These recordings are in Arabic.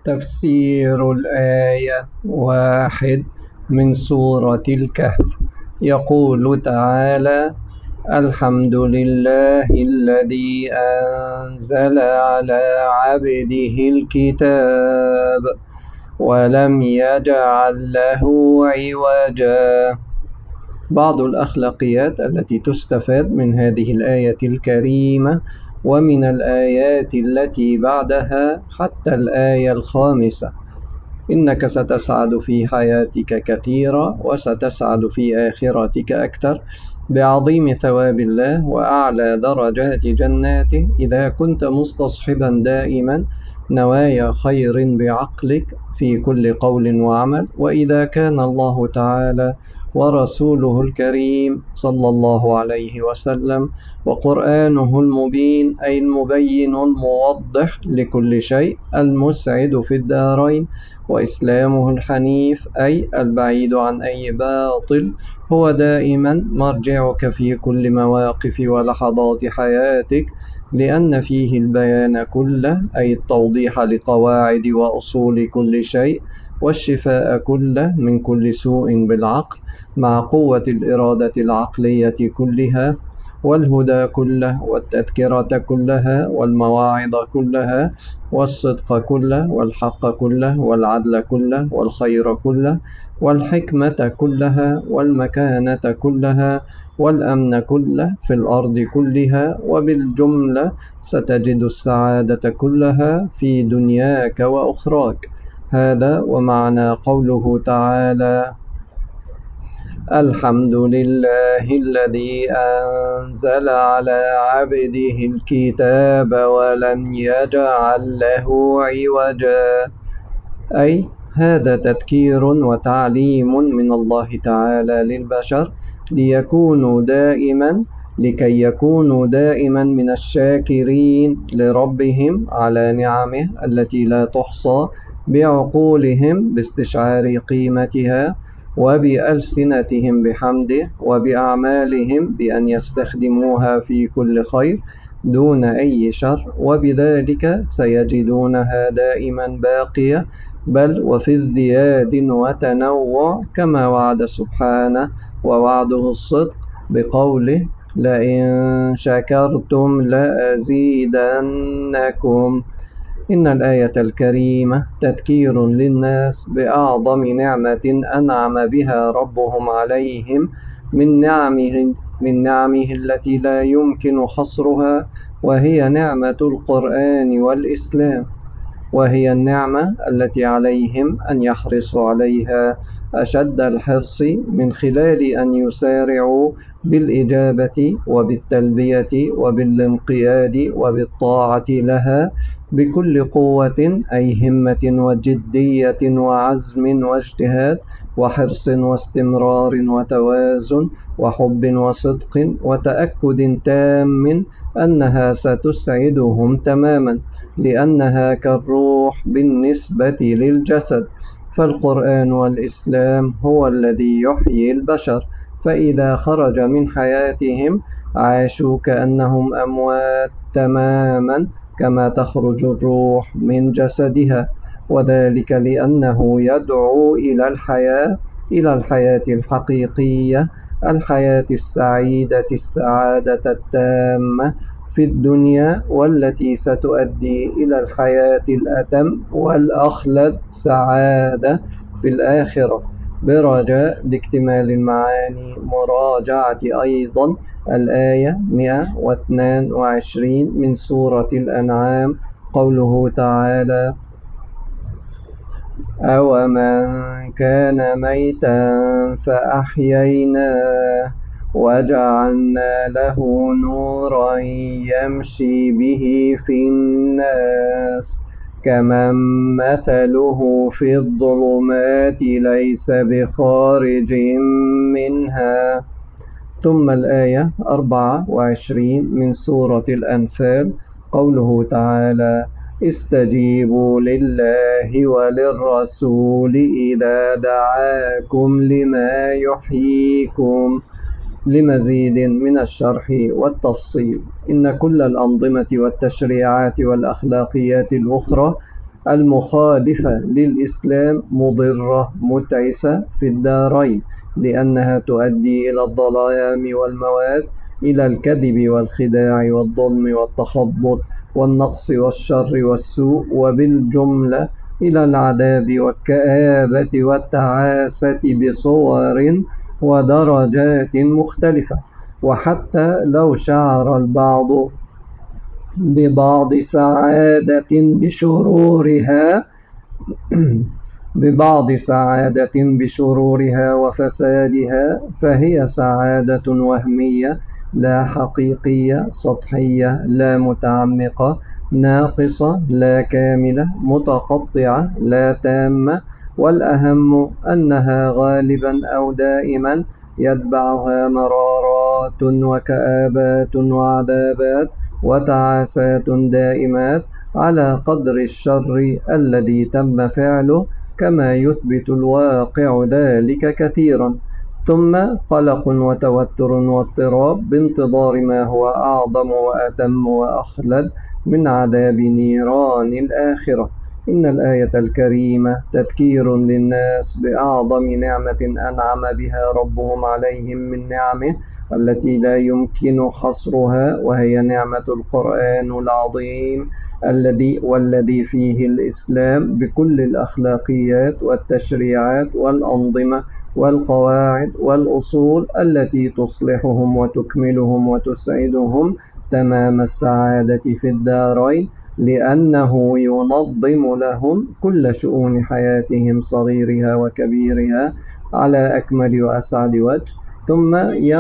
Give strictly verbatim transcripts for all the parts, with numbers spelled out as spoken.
تفسير الآية واحد من سورة الكهف. يقول تعالى: الحمد لله الذي أنزل على عبده الكتاب ولم يجعل له عوجا. بعض الأخلاقيات التي تستفاد من هذه الآية الكريمة ومن الآيات التي بعدها حتى الآية الخامسة: إنك ستسعد في حياتك كثيرا وستسعد في آخرتك أكثر بعظيم ثواب الله وأعلى درجات جناته إذا كنت مستصحبا دائما نوايا خير بعقلك في كل قول وعمل، وإذا كان الله تعالى ورسوله الكريم صلى الله عليه وسلم وقرآنه المبين أي المبين الموضح لكل شيء المسعد في الدارين، وإسلامه الحنيف أي البعيد عن أي باطل هو دائما مرجعك في كل مواقف ولحظات حياتك، لأن فيه البيان كله أي التوضيح لقواعد وأصول كل شيء، والشفاء كله من كل سوء بالعقل مع قوة الإرادة العقلية كلها، والهدى كله والتذكرة كلها والمواعظ كلها والصدق كله والحق كله والعدل كله والخير كله والحكمة كلها والمكانة كلها والأمن كله في الأرض كلها، وبالجملة ستجد السعادة كلها في دنياك وأخراك. هذا ومعنى قوله تعالى: الحمد لله الذي أنزل على عبده الكتاب ولم يجعل له عوجا، أي هذا تذكير وتعليم من الله تعالى للبشر ليكونوا دائما لكي يكونوا دائما من الشاكرين لربهم على نعمه التي لا تحصى بعقولهم باستشعار قيمتها، وبألسنتهم بحمده، وبأعمالهم بأن يستخدموها في كل خير دون أي شر، وبذلك سيجدونها دائما باقية بل وفي ازدياد وتنوع، كما وعد سبحانه ووعده الصدق بقوله: لئن شكرتم لأزيدنكم. إن الآية الكريمة تذكير للناس بأعظم نعمة أنعم بها ربهم عليهم من نعمه, من نعمه التي لا يمكن حصرها، وهي نعمة القرآن والإسلام، وهي النعمة التي عليهم أن يحرصوا عليها أشد الحرص من خلال أن يسارعوا بالإجابة وبالتلبية وبالانقياد وبالطاعة لها بكل قوة، أي همة وجدية وعزم واجتهاد وحرص واستمرار وتوازن وحب وصدق وتأكد تام أنها ستسعدهم تماما، لأنها كالروح بالنسبة للجسد. فالقرآن والإسلام هو الذي يحيي البشر، فإذا خرج من حياتهم عاشوا كأنهم أموات تماما كما تخرج الروح من جسدها، وذلك لأنه يدعو إلى الحياة إلى الحياة الحقيقية، الحياة السعيدة السعادة التامة في الدنيا، والتي ستؤدي إلى الحياة الأتم والأخلد سعادة في الآخرة. برجاء لاكتمال المعاني مراجعة أيضا الآية مئة واثنين وعشرين من سورة الأنعام، قوله تعالى: أومن كان ميتا فأحييناه وجعلنا له نورا يمشي به في الناس كمن مثله في الظلمات ليس بخارج منها. ثم الآية أربعة وعشرين من سورة الأنفال، قوله تعالى: استجيبوا لله وللرسول إذا دعاكم لما يحييكم. لمزيد من الشرح والتفصيل، إن كل الأنظمة والتشريعات والأخلاقيات الأخرى المخالفة للإسلام مضرة متعسة في الدارين، لأنها تؤدي إلى الظلام والمواد، إلى الكذب والخداع والظلم والتخبط والنقص والشر والسوء، وبالجملة إلى العذاب والكآبة والتعاسة بصور ودرجات مختلفة. وحتى لو شعر البعض ببعض سعادة بشرورها ببعض سعادة بشرورها وفسادها، فهي سعادة وهمية لا حقيقية، سطحية لا متعمقة، ناقصة لا كاملة، متقطعة لا تامة. والأهم أنها غالبا أو دائما يتبعها مرارات وكآبات وعذابات وتعاسات دائمات على قدر الشر الذي تم فعله، كما يثبت الواقع ذلك كثيرا. ثم قلق وتوتر واضطراب بانتظار ما هو أعظم وأتم وأخلد من عذاب نيران الآخرة. إن الآية الكريمة تذكير للناس بأعظم نعمة أنعم بها ربهم عليهم من نعمه التي لا يمكن حصرها، وهي نعمة القرآن العظيم الذي والذي فيه الإسلام بكل الأخلاقيات والتشريعات والأنظمة والقواعد والأصول التي تصلحهم وتكملهم وتسعدهم تمام السعادة في الدارين، لأنه ينظم لهم كل شؤون حياتهم صغيرها وكبيرها على أكمل وأسعد وجه. ثم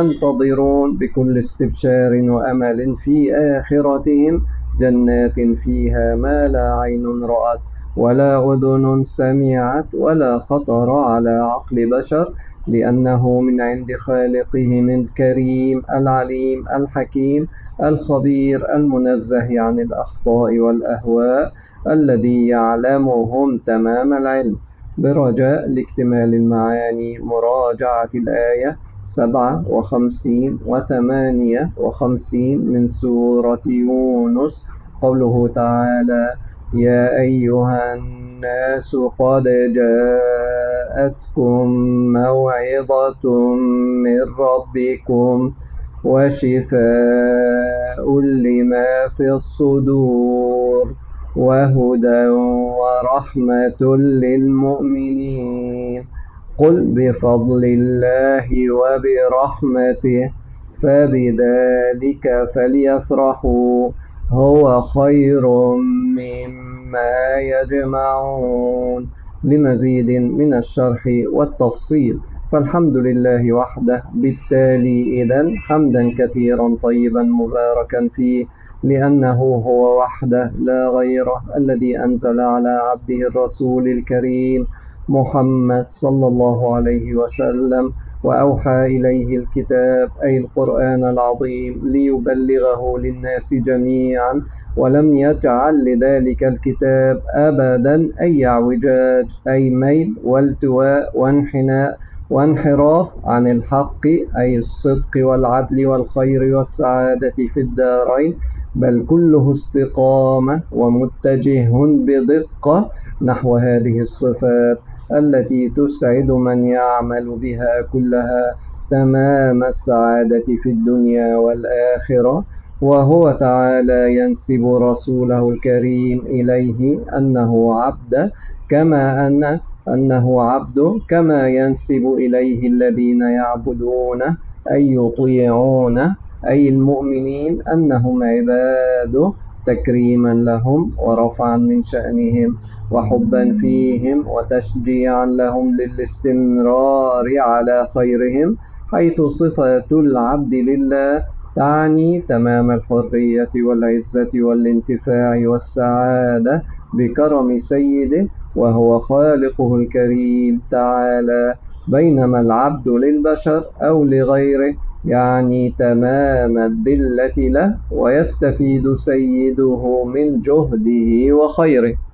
ينتظرون بكل استبشار وأمل في آخرتهم جنات فيها ما لا عين رأت ولا أذن سمعت ولا خطر على عقل بشر، لأنه من عند خالقهم الكريم العليم الحكيم الخبير المنزه عن الأخطاء والأهواء، الذي يعلمهم تمام العلم. برجاء لاكتمال المعاني مراجعة الآية سبعة وخمسين وثمانية وخمسين من سورة يونس. قوله تعالى: يا أيها الناس قد جاءتكم موعظة من ربكم وشفاء لما في الصدور وهدى ورحمة للمؤمنين. قل بفضل الله وبرحمته فبذلك فليفرحوا هو خير مما يجمعون. لمزيد من الشرح والتفصيل فالحمد لله وحده. بالتالي إذن حمدا كثيرا طيبا مباركا فيه، لأنه هو وحده لا غيره الذي أنزل على عبده الرسول الكريم محمد صلى الله عليه وسلم، وأوحى إليه الكتاب أي القرآن العظيم ليبلغه للناس جميعا، ولم يجعل لذلك الكتاب أبدا أي اعوجاج، أي ميل والتواء وانحناء وانحراف عن الحق، أي الصدق والعدل والخير والسعادة في الدارين، بل كله استقامة ومتجه بدقة نحو هذه الصفات التي تسعد من يعمل بها كلها تمام السعادة في الدنيا والآخرة. وهو تعالى ينسب رسوله الكريم إليه أنه عبد كما أن أنه عبد كما ينسب إليه الذين يعبدونه أي يطيعونه أي المؤمنين أنهم عباده، تكريما لهم ورفعا من شأنهم وحبا فيهم وتشجيعا لهم للاستمرار على خيرهم، حيث صفة العبد لله تعني تمام الحرية والعزة والانتفاع والسعادة بكرم سيده وهو خالقه الكريم تعالى، بينما العبد للبشر أو لغيره يعني تمام الذلة له، ويستفيد سيده من جهده وخيره.